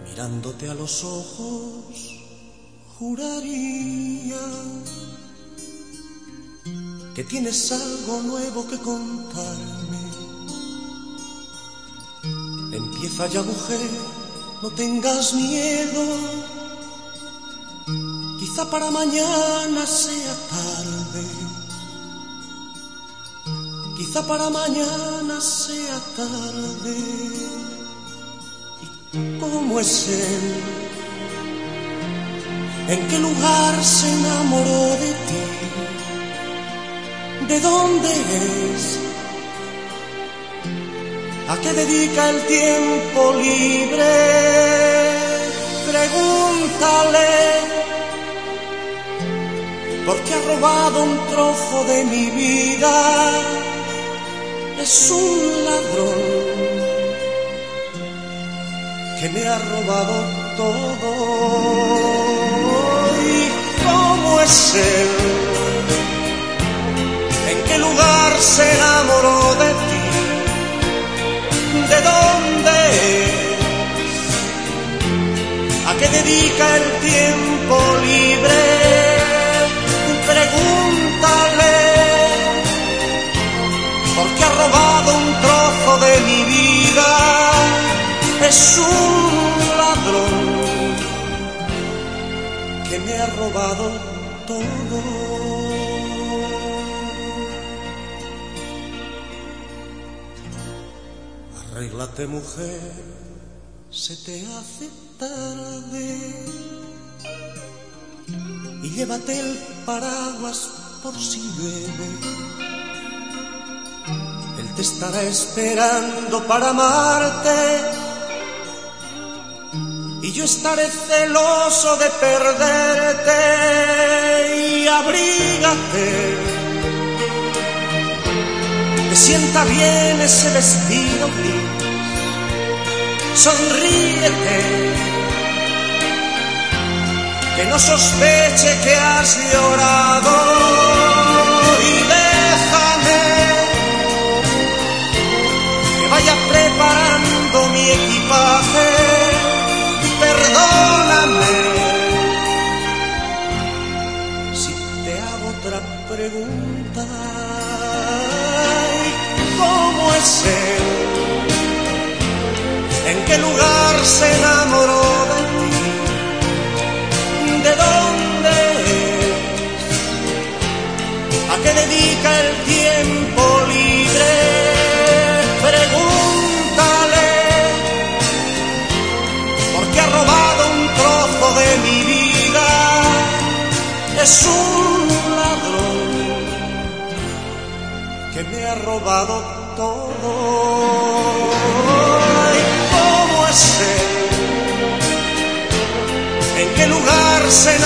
Mirándote a los ojos, juraría que tienes algo nuevo que contarme. Empieza ya, mujer, no tengas miedo. Quizá para mañana sea tarde. Quizá para mañana sea tarde. ¿Y cómo es él? ¿En qué lugar se enamoró de ti? ¿De dónde es? ¿A qué dedica el tiempo libre? Pregúntale, porque ha robado un trozo de mi vida. Es un ladrón que me ha robado todo. ¿Y cómo es él? ¿En qué lugar se enamoró de ti? ¿De dónde es? ¿A qué dedica el tiempo libre? Pregúntale, porque ha robado un trozo de mi vida. Es un ladrón que me ha robado todo. Arréglate, mujer, se te hace tarde, y llévate el paraguas por si llueve. Él te estará esperando para amarte, y yo estaré celoso de perderte. Y abrígate, te sienta bien ese vestido gris. Sonríete, que no sospeche que has llorado. Y déjame que vaya preparando mi equipaje. Perdóname si te hago otra pregunta. ¿Cómo es él? ¿En qué lugar se enamoró de ti? ¿De dónde es? ¿A qué dedica el tiempo libre? Pregúntale, porque ha robado un trozo de mi vida. Es un ladrón que me ha robado todo. Ay, ¿cómo es él? ¿En qué lugar se